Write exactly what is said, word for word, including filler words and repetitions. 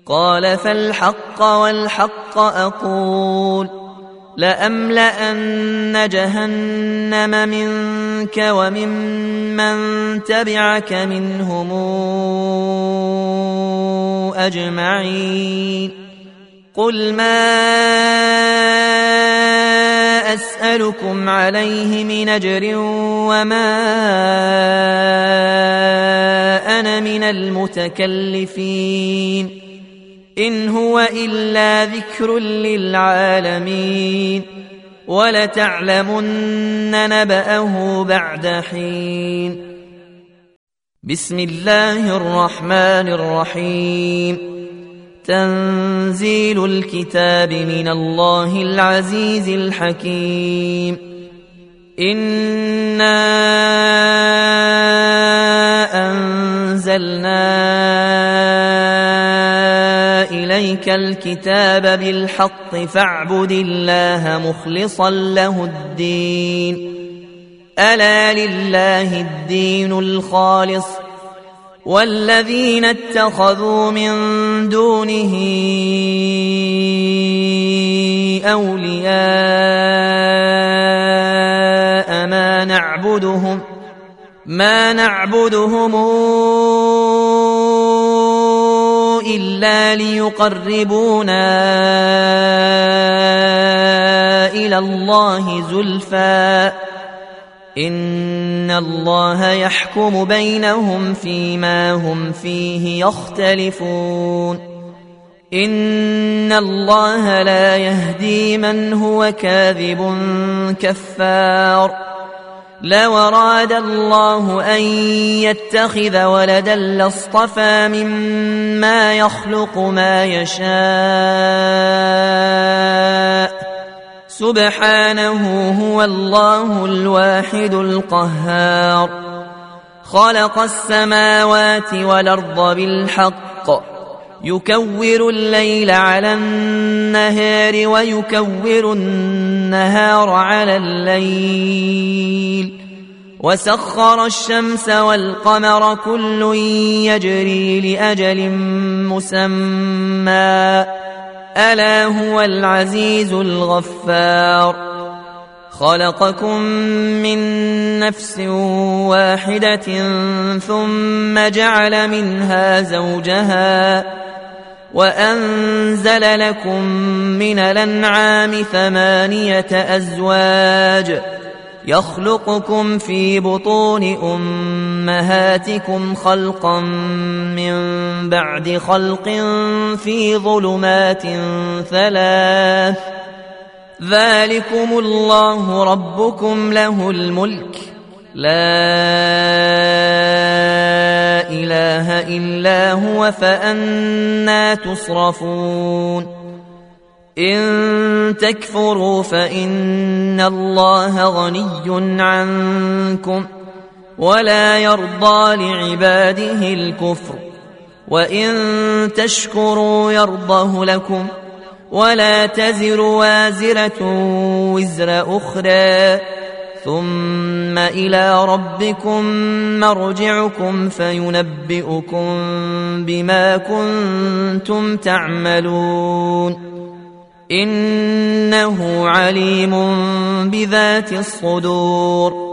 قال فالحق والحق أقول لأملأن جهنم منك وممن تبعك منهم أجمعين قل ما أسألكم عليه من أجر وما أنا من المتكلفين إن هو إلا ذكر للعالمين ولتعلمن نبأه بعد حين بسم الله الرحمن الرحيم تنزيل الكتاب من الله العزيز الحكيم إنا أنزلنا إليك الكتاب بالحق فاعبد الله مخلصا له الدين ألا لله الدين الخالص والذين اتخذوا من دونه أولياء ما نعبدهم ما نعبدهم إلا ليقربونا إلى الله زلفى إن الله يحكم بينهم فيما هم فيه يختلفون إن الله لا يهدي من هو كاذب كفار لو أراد الله أن يتخذ ولدا لاصطفى مما يخلق ما يشاء سبحانه هو الله الواحد القهار خلق السماوات والأرض بالحق يكور الليل على النهار ويكور النهار على الليل وسخر الشمس والقمر كل يجري لأجل مسمى ألا هو العزيز الغفار خلقكم من نفس واحدة ثم جعل منها زوجها وأنزل لكم من الأنعام ثمانية أزواج يخلقكم في بطون أمهاتكم خلقا من بعد خلق في ظلمات ثلاث ذلكم الله ربكم له الملك لا إله إلا هو فأنى تصرفون إن تكفروا فإن الله غني عنكم ولا يرضى لعباده الكفر وإن تشكروا يرضه لكم ولا تزر وازرة وزر أخرى ثم إلى ربكم مرجعكم فينبئكم بما كنتم تعملون إنه عليم بذات الصدور